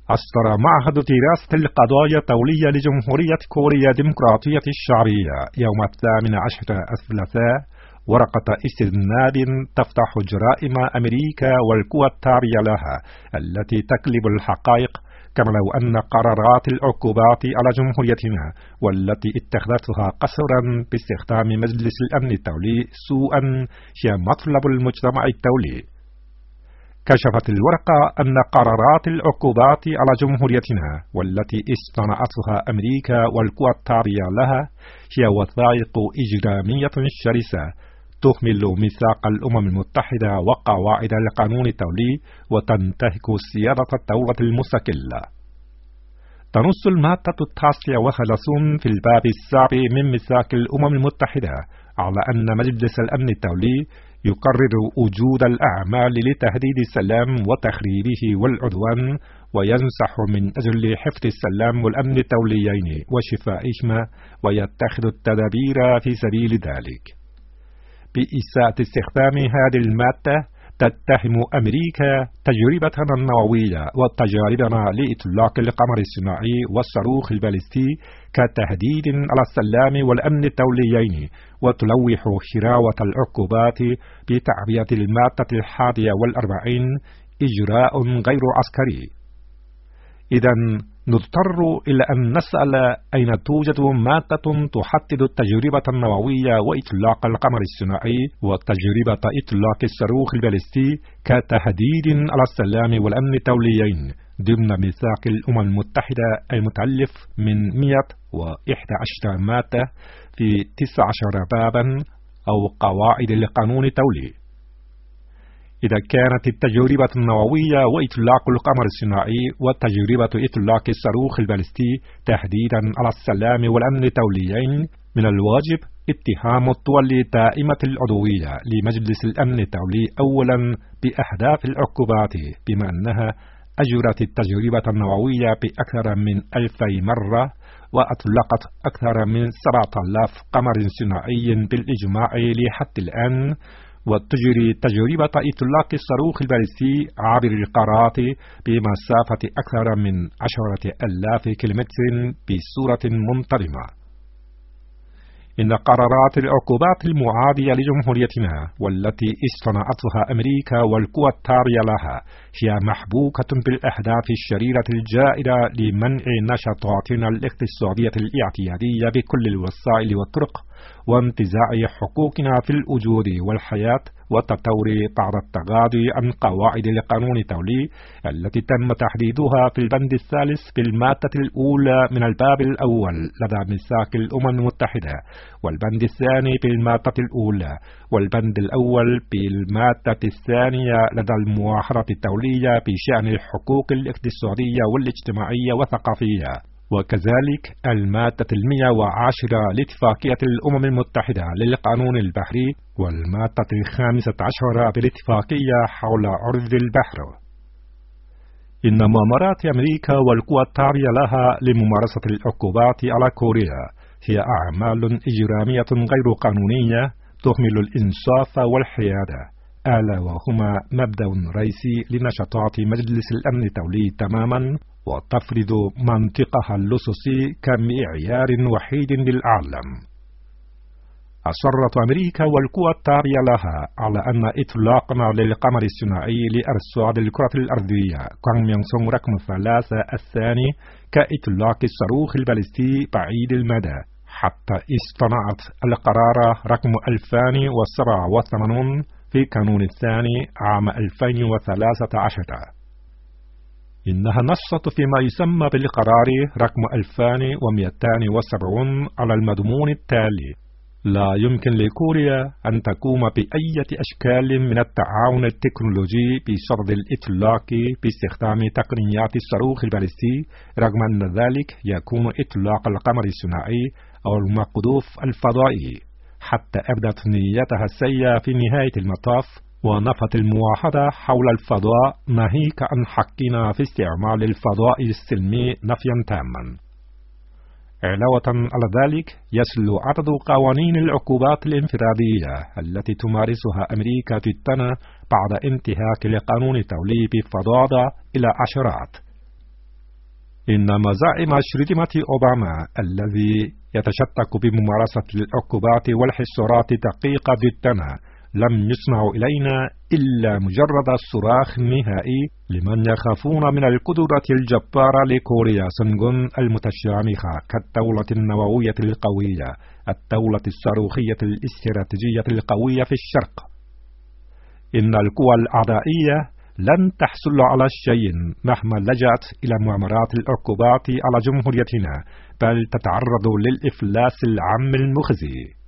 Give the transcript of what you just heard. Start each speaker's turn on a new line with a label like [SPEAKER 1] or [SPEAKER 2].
[SPEAKER 1] أصدر معهد دراسة القضايا الدولية لجمهورية كوريا الديمقراطية الشعبية يوم 18 الثلاثاء ورقة استذناب تفتح جرائم أمريكا والقوى التابعة لها التي تكذب الحقائق، كما لو أن قرارات العقوبات على جمهوريتنا والتي اتخذتها قسرا باستخدام مجلس الأمن الدولي سوءا هي مطلب المجتمع الدولي. كشفت الورقة أن قرارات العقوبات على جمهوريتنا والتي اصطنعتها أمريكا والقوى التابعة لها هي وثائق إجرامية شرسة تهمل ميثاق الأمم المتحدة وقواعد القانون الدولي وتنتهك سيادة الدولة المستقلة. تنص المادة 39 في الباب 7 من ميثاق الأمم المتحدة على أن مجلس الأمن الدولي يقرر وجود الأعمال لتهديد السلام وتخريبه والعدوان، وينصح من أجل حفظ السلام والأمن الدوليين وشفائهما، ويتخذ التدابير في سبيل ذلك. بإساءة استخدام هذه المادة تتهم أمريكا تجربتنا النووية وتجاربنا لإطلاق القمر الصناعي والصاروخ البالستي كتهديد على السلام والأمن الدوليين، وتلوح شراوة العقوبات بتعبئة المادة 41 إجراء غير عسكري. إذن نضطر إلى أن نسأل أين توجد مادة تحدد التجربة النووية وإطلاق القمر الصناعي وتجربة إطلاق الصاروخ البالستي كتهديد على السلام والأمن الدوليين ضمن ميثاق الأمم المتحدة المتألف من 111 مادة في 19 بابا أو قواعد القانون الدولي. إذا كانت التجربة النووية وإطلاق القمر الصناعي وتجربة إطلاق الصاروخ البالستي تهديدا على السلام والأمن الدوليين، من الواجب اتهام الدول دائمة العضوية لمجلس الأمن الدولي أولا بأهداف العقوبات، بما أنها أجرت التجربة النووية بأكثر من 2000 مرة وأطلقت أكثر من 7000 قمر صناعي بالإجماع لحد الآن، وتجري تجربة إطلاق الصاروخ البالستي عبر القارات بمسافة أكثر من 10,000 كيلومتر بصورة منتظمة. إن قرارات العقوبات المعادية لجمهوريتنا والتي اصطنعتها أمريكا والقوى التابعة لها هي محبوكة بالأهداف الشريرة الجائرة لمنع نشاطاتنا الاقتصادية الاعتيادية بكل الوسائل والطرق، وانتزاع حقوقنا في الوجود والحياة، والتطور بعد التغاضي عن قواعد القانون الدولي التي تم تحديدها في البند 3 في المادة الأولى من الباب الأول لدى ميثاق الأمم المتحدة، والبند 2 في المادة الأولى، والبند الأول في المادة 2 لدى المعاهدة الدولية بشأن الحقوق الاقتصادية والاجتماعية والثقافية، وكذلك المادة 110 لاتفاقية الأمم المتحدة للقانون البحري، والمادة 15 بالاتفاقية حول عرض البحر. إن مؤامرات أمريكا والقوى التابعة لها لممارسة العقوبات على كوريا هي أعمال إجرامية غير قانونية تهمل الإنصاف والحيادة، ألا وهما مبدأ رئيسي لنشاطات مجلس الأمن الدولي تماما، وتفرض منطقها اللصوصي كمعيار وحيد للعالم. أصرت أمريكا والقوى التابعة لها على أن إطلاقنا للقمر الصناعي لأرصاد الكرة الأرضية كوانميونغسونغ رقم 3 الثاني كإطلاق الصاروخ البالستي بعيد المدى، حتى اصطنعت القرار رقم 2087 في كانون الثاني عام 2013. إنها نصت فيما يسمى بالقرار رقم 2270 على المضمون التالي: لا يمكن لكوريا أن تقوم بأي أشكال من التعاون التكنولوجي بشرط الإطلاق باستخدام تقنيات الصاروخ البالستي، رغم أن ذلك يكون إطلاق القمر الصناعي أو المقذوف الفضائي، حتى أبدت نيتها السيئة في نهاية المطاف ونفت المواحدة حول الفضاء، ناهيك عن حقنا في استعمال الفضاء السلمي نفيا تاما. علاوة على ذلك يصل عدد قوانين العقوبات الانفرادية التي تمارسها أمريكا ضدنا بعد انتهاك القانون الدولي بفضاضة إلى عشرات. إن مزاعم شرذمة أوباما الذي يتشتك بممارسة العقوبات والحصارات دقيقة جدا لم يسمعوا إلينا إلا مجرد صراخ نهائي لمن يخافون من القدرة الجبارة لكوريا سونغون المتشامخة كالدولة النووية القوية، الدولة الصاروخية الاستراتيجية القوية في الشرق. إن القوى الأعدائية لن تحصل على شيء مهما لجأت إلى مؤامرات العقوبات على جمهوريتنا، بل تتعرض للإفلاس العام المخزي.